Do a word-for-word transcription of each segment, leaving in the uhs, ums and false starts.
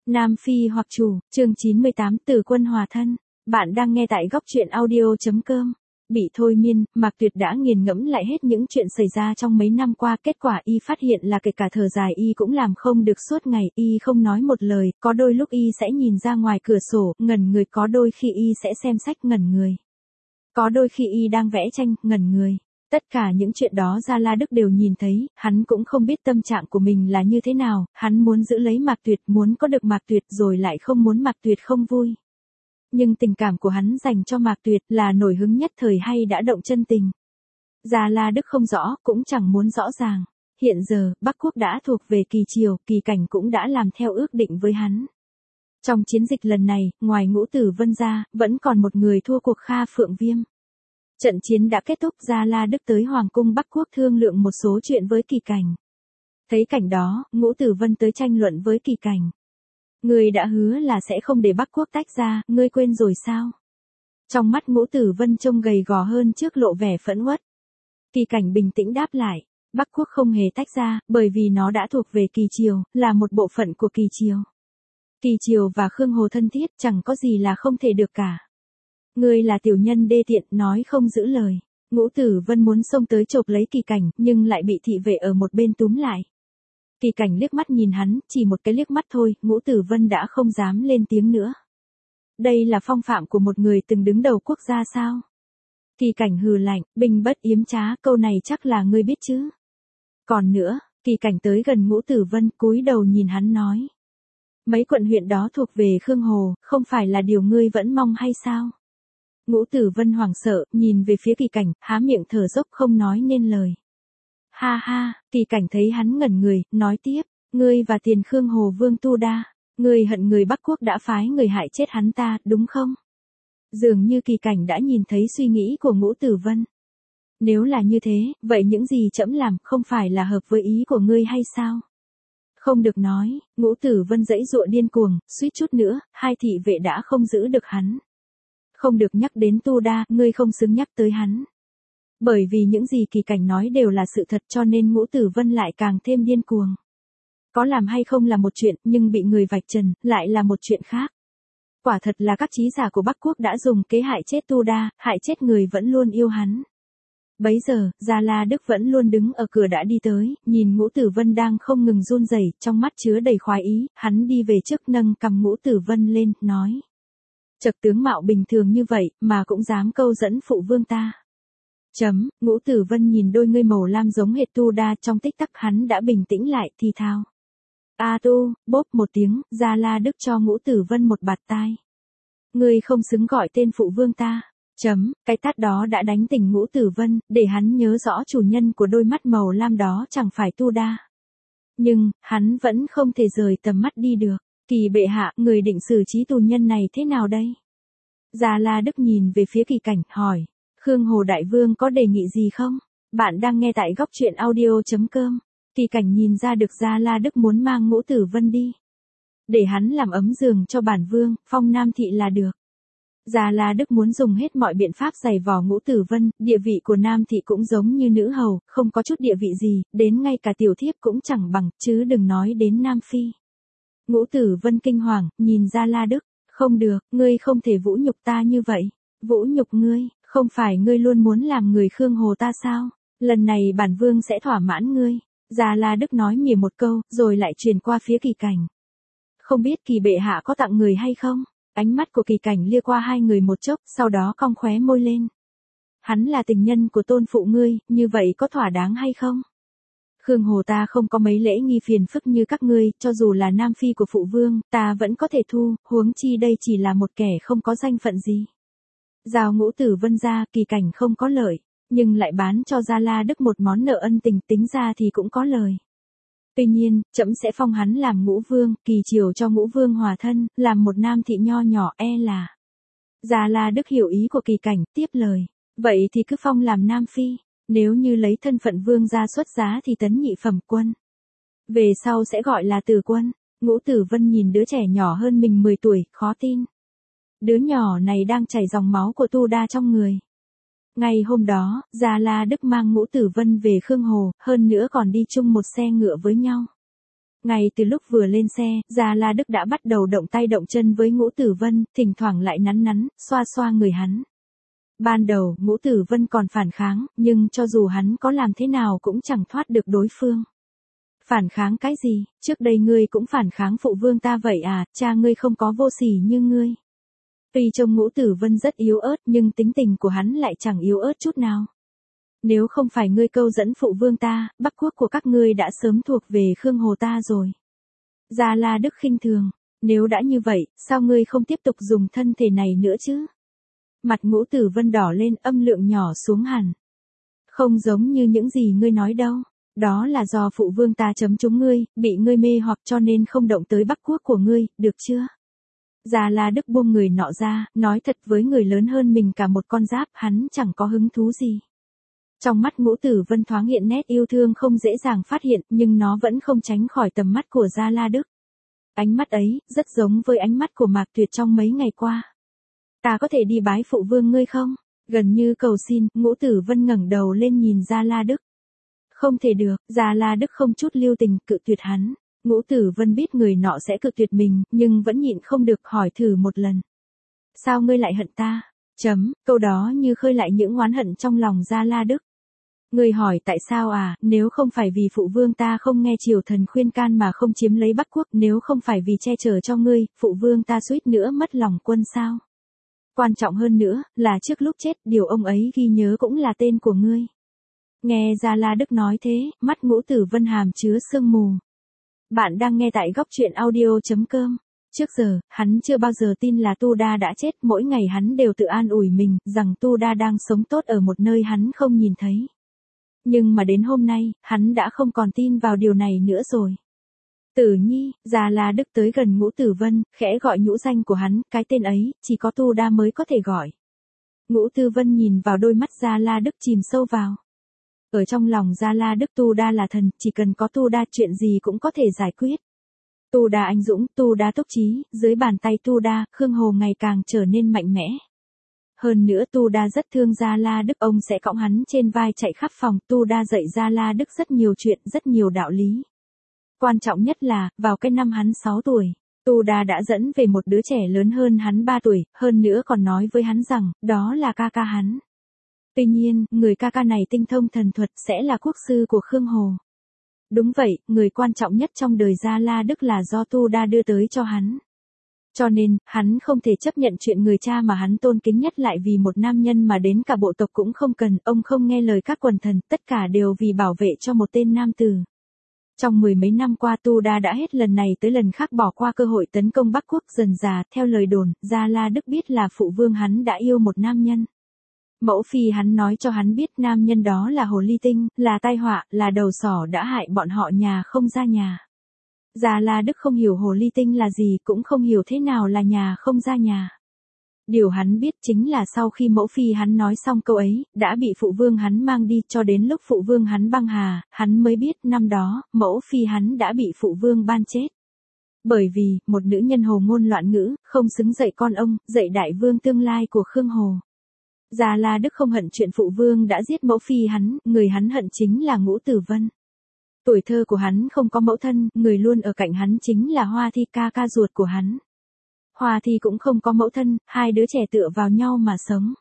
Nam Phi hoặc chủ, chương chín mươi tám Từ quân hòa thân. Bạn đang nghe tại góc truyện audio.com. Bị thôi miên, Mạc Tuyệt đã nghiền ngẫm lại hết những chuyện xảy ra trong mấy năm qua. Kết quả y phát hiện là kể cả thở dài y cũng làm không được suốt ngày. Y không nói một lời, có đôi lúc y sẽ nhìn ra ngoài cửa sổ, ngẩn người, có đôi khi y sẽ xem sách ngẩn người. Có đôi khi y đang vẽ tranh, ngẩn người. Tất cả những chuyện đó Gia La Đức đều nhìn thấy, hắn cũng không biết tâm trạng của mình là như thế nào, hắn muốn giữ lấy Mạc Tuyệt, muốn có được Mạc Tuyệt rồi lại không muốn Mạc Tuyệt không vui. Nhưng tình cảm của hắn dành cho Mạc Tuyệt là nổi hứng nhất thời hay đã động chân tình. Gia La Đức không rõ, cũng chẳng muốn rõ ràng. Hiện giờ, Bắc Quốc đã thuộc về Kỳ Triều, Kỳ Cảnh cũng đã làm theo ước định với hắn. Trong chiến dịch lần này, ngoài Ngũ Tử Vân ra, vẫn còn một người thua cuộc Kha Phượng Viêm. Trận chiến đã kết thúc, Gia La Đức tới Hoàng cung Bắc Quốc thương lượng một số chuyện với Kỳ Cảnh. Thấy cảnh đó, Ngũ Tử Vân tới tranh luận với Kỳ Cảnh. Ngươi đã hứa là sẽ không để Bắc Quốc tách ra, ngươi quên rồi sao? Trong mắt Ngũ Tử Vân trông gầy gò hơn trước, lộ vẻ phẫn uất. Kỳ Cảnh bình tĩnh đáp lại, Bắc Quốc không hề tách ra, bởi vì nó đã thuộc về Kỳ Triều, là một bộ phận của Kỳ Triều. Kỳ Triều và Khương Hồ thân thiết, chẳng có gì là không thể được cả. Ngươi là tiểu nhân đê tiện, nói không giữ lời. Ngũ Tử Vân muốn xông tới chộp lấy Kỳ Cảnh, nhưng lại bị thị vệ ở một bên túm lại. Kỳ Cảnh liếc mắt nhìn hắn, chỉ một cái liếc mắt thôi, Ngũ Tử Vân đã không dám lên tiếng nữa. Đây là phong phạm của một người từng đứng đầu quốc gia sao? Kỳ Cảnh hừ lạnh, binh bất yếm trá, câu này chắc là ngươi biết chứ. Còn nữa, Kỳ Cảnh tới gần Ngũ Tử Vân, cúi đầu nhìn hắn nói. Mấy quận huyện đó thuộc về Khương Hồ, không phải là điều ngươi vẫn mong hay sao? Ngũ Tử Vân hoảng sợ, nhìn về phía Kỳ Cảnh, há miệng thở dốc không nói nên lời. Ha ha, Kỳ Cảnh thấy hắn ngẩn người, nói tiếp, ngươi và Tiền Khương Hồ Vương Tu Đa, ngươi hận người Bắc Quốc đã phái người hại chết hắn ta, đúng không? Dường như Kỳ Cảnh đã nhìn thấy suy nghĩ của Ngũ Tử Vân. Nếu là như thế, vậy những gì trẫm làm không phải là hợp với ý của ngươi hay sao? Không được nói, Ngũ Tử Vân giãy giụa điên cuồng, suýt chút nữa, hai thị vệ đã không giữ được hắn. Không được nhắc đến Tu Đa, ngươi không xứng nhắc tới hắn. Bởi vì những gì Kỳ Cảnh nói đều là sự thật, cho nên Ngũ Tử Vân lại càng thêm điên cuồng. Có làm hay không là một chuyện, nhưng bị người vạch trần, lại là một chuyện khác. Quả thật là các trí giả của Bắc Quốc đã dùng kế hại chết Tu Đa, hại chết người vẫn luôn yêu hắn. Bấy giờ, Gia La Đức vẫn luôn đứng ở cửa đã đi tới, nhìn Ngũ Tử Vân đang không ngừng run rẩy, trong mắt chứa đầy khoái ý, hắn đi về trước nâng cằm Ngũ Tử Vân lên, nói. Chật tướng mạo bình thường như vậy, mà cũng dám câu dẫn phụ vương ta. Chấm, Ngũ Tử Vân nhìn đôi ngươi màu lam giống hệt Tu Đa, trong tích tắc hắn đã bình tĩnh lại, thì thào. A tu, bốp một tiếng, Gia La Đức cho Ngũ Tử Vân một bạt tai. Ngươi không xứng gọi tên phụ vương ta. Chấm, cái tát đó đã đánh tỉnh Ngũ Tử Vân, để hắn nhớ rõ chủ nhân của đôi mắt màu lam đó chẳng phải Tu Đa. Nhưng, hắn vẫn không thể rời tầm mắt đi được. Kỳ bệ hạ, người định xử trí tù nhân này thế nào đây? Gia La Đức nhìn về phía Kỳ Cảnh, hỏi. Khương Hồ Đại Vương có đề nghị gì không? Bạn đang nghe tại góc truyện audio.com. Kỳ Cảnh nhìn ra được Gia La Đức muốn mang Ngũ Tử Vân đi. Để hắn làm ấm giường cho bản vương, phong Nam Thị là được. Gia La Đức muốn dùng hết mọi biện pháp giày vò Ngũ Tử Vân, địa vị của Nam Thị cũng giống như nữ hầu, không có chút địa vị gì, đến ngay cả tiểu thiếp cũng chẳng bằng, chứ đừng nói đến Nam Phi. Ngũ Tử Vân kinh hoàng, nhìn Gia La Đức, không được, ngươi không thể vũ nhục ta như vậy. Vũ nhục ngươi, không phải ngươi luôn muốn làm người Khương Hồ ta sao? Lần này bản vương sẽ thỏa mãn ngươi. Gia La Đức nói mỉa một câu, rồi lại truyền qua phía Kỳ Cảnh. Không biết Kỳ bệ hạ có tặng người hay không? Ánh mắt của Kỳ Cảnh lia qua hai người một chốc, sau đó cong khóe môi lên. Hắn là tình nhân của tôn phụ ngươi, như vậy có thỏa đáng hay không? Khương Hồ ta không có mấy lễ nghi phiền phức như các ngươi, cho dù là Nam Phi của phụ vương, ta vẫn có thể thu, huống chi đây chỉ là một kẻ không có danh phận gì. Giao Ngũ Tử Vân ra, Kỳ Cảnh không có lợi, nhưng lại bán cho Gia La Đức một món nợ ân tình, tính ra thì cũng có lời. Tuy nhiên, trẫm sẽ phong hắn làm Ngũ Vương, Kỳ Triều cho Ngũ Vương hòa thân, làm một Nam Thị nho nhỏ, e là. Gia La Đức hiểu ý của Kỳ Cảnh, tiếp lời. Vậy thì cứ phong làm Nam Phi. Nếu như lấy thân phận vương gia xuất giá thì tấn nhị phẩm quân. Về sau sẽ gọi là Tử quân. Ngũ Tử Vân nhìn đứa trẻ nhỏ hơn mình mười tuổi, khó tin. Đứa nhỏ này đang chảy dòng máu của Tu Đa trong người. Ngày hôm đó, Gia La Đức mang Ngũ Tử Vân về Khương Hồ, hơn nữa còn đi chung một xe ngựa với nhau. Ngay từ lúc vừa lên xe, Gia La Đức đã bắt đầu động tay động chân với Ngũ Tử Vân, thỉnh thoảng lại nắn nắn, xoa xoa người hắn. Ban đầu, Ngũ Tử Vân còn phản kháng, nhưng cho dù hắn có làm thế nào cũng chẳng thoát được đối phương. Phản kháng cái gì, trước đây ngươi cũng phản kháng phụ vương ta vậy à, cha ngươi không có vô sỉ như ngươi. Tuy trông Ngũ Tử Vân rất yếu ớt nhưng tính tình của hắn lại chẳng yếu ớt chút nào. Nếu không phải ngươi câu dẫn phụ vương ta, Bắc quốc của các ngươi đã sớm thuộc về Khương Hồ ta rồi. Gia La Đức khinh thường, nếu đã như vậy, sao ngươi không tiếp tục dùng thân thể này nữa chứ? Mặt Ngũ Tử Vân đỏ lên, âm lượng nhỏ xuống hẳn. Không giống như những gì ngươi nói đâu, đó là do phụ vương ta chấm trúng ngươi, bị ngươi mê hoặc cho nên không động tới Bắc quốc của ngươi, được chưa? Gia La Đức buông người nọ ra, nói thật với người lớn hơn mình cả một con giáp, hắn chẳng có hứng thú gì. Trong mắt Ngũ Tử Vân thoáng hiện nét yêu thương không dễ dàng phát hiện, nhưng nó vẫn không tránh khỏi tầm mắt của Gia La Đức. Ánh mắt ấy, rất giống với ánh mắt của Mạc Tuyệt trong mấy ngày qua. Ta có thể đi bái phụ vương ngươi không? Gần như cầu xin, Ngũ Tử Vân ngẩng đầu lên nhìn Gia La Đức. Không thể được, Gia La Đức không chút lưu tình cự tuyệt hắn. Ngũ Tử Vân biết người nọ sẽ cự tuyệt mình, nhưng vẫn nhịn không được hỏi thử một lần. Sao ngươi lại hận ta? Chấm, câu đó như khơi lại những oán hận trong lòng Gia La Đức. Ngươi hỏi tại sao à, nếu không phải vì phụ vương ta không nghe triều thần khuyên can mà không chiếm lấy Bắc quốc, nếu không phải vì che chở cho ngươi, phụ vương ta suýt nữa mất lòng quân sao? Quan trọng hơn nữa, là trước lúc chết, điều ông ấy ghi nhớ cũng là tên của ngươi. Nghe Gia La Đức nói thế, mắt Ngũ Tử Vân hàm chứa sương mù. Bạn đang nghe tại góc truyện audio chấm com. Trước giờ, hắn chưa bao giờ tin là Tu Đa đã chết, mỗi ngày hắn đều tự an ủi mình, rằng Tu Đa đang sống tốt ở một nơi hắn không nhìn thấy. Nhưng mà đến hôm nay, hắn đã không còn tin vào điều này nữa rồi. Tử Nhi, Gia La Đức tới gần Ngũ Tử Vân, khẽ gọi nhũ danh của hắn, cái tên ấy, chỉ có Tu Đa mới có thể gọi. Ngũ Tử Vân nhìn vào đôi mắt Gia La Đức chìm sâu vào. Ở trong lòng Gia La Đức Tu Đa là thần, chỉ cần có Tu Đa chuyện gì cũng có thể giải quyết. Tu Đa anh dũng, Tu Đa tốc trí, dưới bàn tay Tu Đa, Khương Hồ ngày càng trở nên mạnh mẽ. Hơn nữa Tu Đa rất thương Gia La Đức, ông sẽ cõng hắn trên vai chạy khắp phòng, Tu Đa dạy Gia La Đức rất nhiều chuyện, rất nhiều đạo lý. Quan trọng nhất là, vào cái năm hắn sáu tuổi, Tu Đa đã dẫn về một đứa trẻ lớn hơn hắn ba tuổi, hơn nữa còn nói với hắn rằng, đó là ca ca hắn. Tuy nhiên, người ca ca này tinh thông thần thuật sẽ là quốc sư của Khương Hồ. Đúng vậy, người quan trọng nhất trong đời Gia La Đức là do Tu Đa đưa tới cho hắn. Cho nên, hắn không thể chấp nhận chuyện người cha mà hắn tôn kính nhất lại vì một nam nhân mà đến cả bộ tộc cũng không cần, ông không nghe lời các quần thần, tất cả đều vì bảo vệ cho một tên nam tử. Trong mười mấy năm qua Tu Đa đã hết lần này tới lần khác bỏ qua cơ hội tấn công Bắc quốc, dần dà, theo lời đồn, Gia La Đức biết là phụ vương hắn đã yêu một nam nhân. Mẫu phi hắn nói cho hắn biết nam nhân đó là hồ ly tinh, là tai họa, là đầu sỏ đã hại bọn họ nhà không ra nhà. Gia La Đức không hiểu hồ ly tinh là gì, cũng không hiểu thế nào là nhà không ra nhà. Điều hắn biết chính là sau khi mẫu phi hắn nói xong câu ấy, đã bị phụ vương hắn mang đi, cho đến lúc phụ vương hắn băng hà, hắn mới biết năm đó, mẫu phi hắn đã bị phụ vương ban chết. Bởi vì, một nữ nhân hồ ngôn loạn ngữ, không xứng dạy con ông, dạy đại vương tương lai của Khương Hồ. Gia La Đức không hận chuyện phụ vương đã giết mẫu phi hắn, người hắn hận chính là Ngũ Tử Vân. Tuổi thơ của hắn không có mẫu thân, người luôn ở cạnh hắn chính là Hoa Thi, ca ca ruột của hắn. Hoa Thi cũng không có mẫu thân, hai đứa trẻ tựa vào nhau mà sống.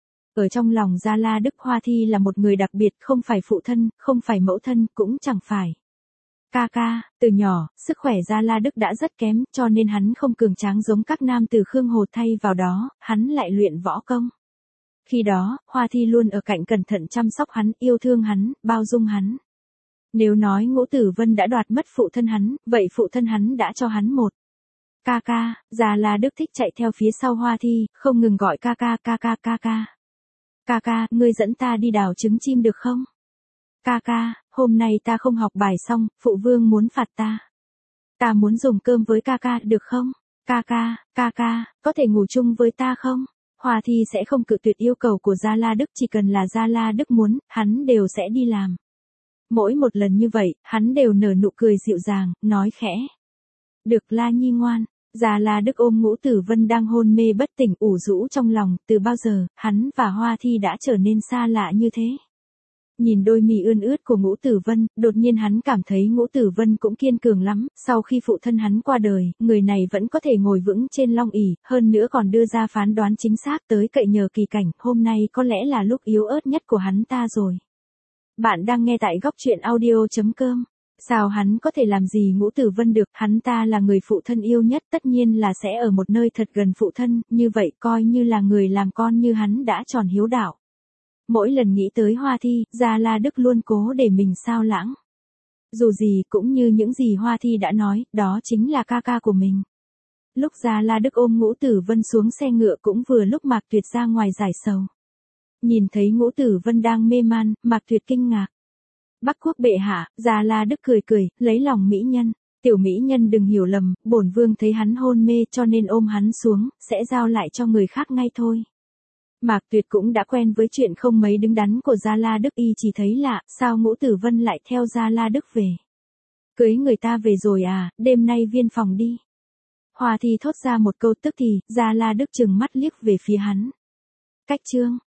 Ở trong lòng Gia La Đức, Hoa Thi là một người đặc biệt, không phải phụ thân, không phải mẫu thân, cũng chẳng phải ca ca. Từ nhỏ, sức khỏe Gia La Đức đã rất kém, cho nên hắn không cường tráng giống các nam từ Khương Hồ, thay vào đó, hắn lại luyện võ công. Khi đó, Hoa Thi luôn ở cạnh cẩn thận chăm sóc hắn, yêu thương hắn, bao dung hắn. Nếu nói Ngũ Tử Vân đã đoạt mất phụ thân hắn, vậy phụ thân hắn đã cho hắn một ca ca. Gia La Đức thích chạy theo phía sau Hoa Thi, không ngừng gọi ca ca, ca ca, ca ca. Ca ca, ngươi dẫn ta đi đào trứng chim được không? Ca ca, hôm nay ta không học bài xong, phụ vương muốn phạt ta. Ta muốn dùng cơm với ca ca, được không? Ca ca, ca ca, có thể ngủ chung với ta không? Hoa Thi sẽ không cự tuyệt yêu cầu của Gia La Đức, chỉ cần là Gia La Đức muốn, hắn đều sẽ đi làm. Mỗi một lần như vậy, hắn đều nở nụ cười dịu dàng, nói khẽ. Được La Nhi ngoan. Gia La Đức ôm Ngũ Tử Vân đang hôn mê bất tỉnh ủ rũ trong lòng, từ bao giờ, hắn và Hoa Thi đã trở nên xa lạ như thế. Nhìn đôi mi ươn ướt của Ngũ Tử Vân, đột nhiên hắn cảm thấy Ngũ Tử Vân cũng kiên cường lắm, sau khi phụ thân hắn qua đời, người này vẫn có thể ngồi vững trên long ỷ, hơn nữa còn đưa ra phán đoán chính xác tới cậy nhờ kỳ cảnh, hôm nay có lẽ là lúc yếu ớt nhất của hắn ta rồi. Bạn đang nghe tại góc truyện audio.com. Sao hắn có thể làm gì Ngũ Tử Vân được, hắn ta là người phụ thân yêu nhất, tất nhiên là sẽ ở một nơi thật gần phụ thân, như vậy coi như là người làm con như hắn đã tròn hiếu đạo. Mỗi lần nghĩ tới Hoa Thi, Gia La Đức luôn cố để mình sao lãng. Dù gì cũng như những gì Hoa Thi đã nói, đó chính là ca ca của mình. Lúc Gia La Đức ôm Ngũ Tử Vân xuống xe ngựa cũng vừa lúc Mạc Tuyệt ra ngoài giải sầu. Nhìn thấy Ngũ Tử Vân đang mê man, Mạc Tuyệt kinh ngạc. Bắc quốc bệ hạ, Gia La Đức cười cười, lấy lòng mỹ nhân. Tiểu mỹ nhân đừng hiểu lầm, bổn vương thấy hắn hôn mê cho nên ôm hắn xuống, sẽ giao lại cho người khác ngay thôi. Mạc Tuyệt cũng đã quen với chuyện không mấy đứng đắn của Gia La Đức, y chỉ thấy lạ, sao Ngũ Tử Vân lại theo Gia La Đức về. Cưới người ta về rồi à, đêm nay viên phòng đi. Hoa Thi thốt ra một câu tức thì, Gia La Đức trừng mắt liếc về phía hắn. Cách chương.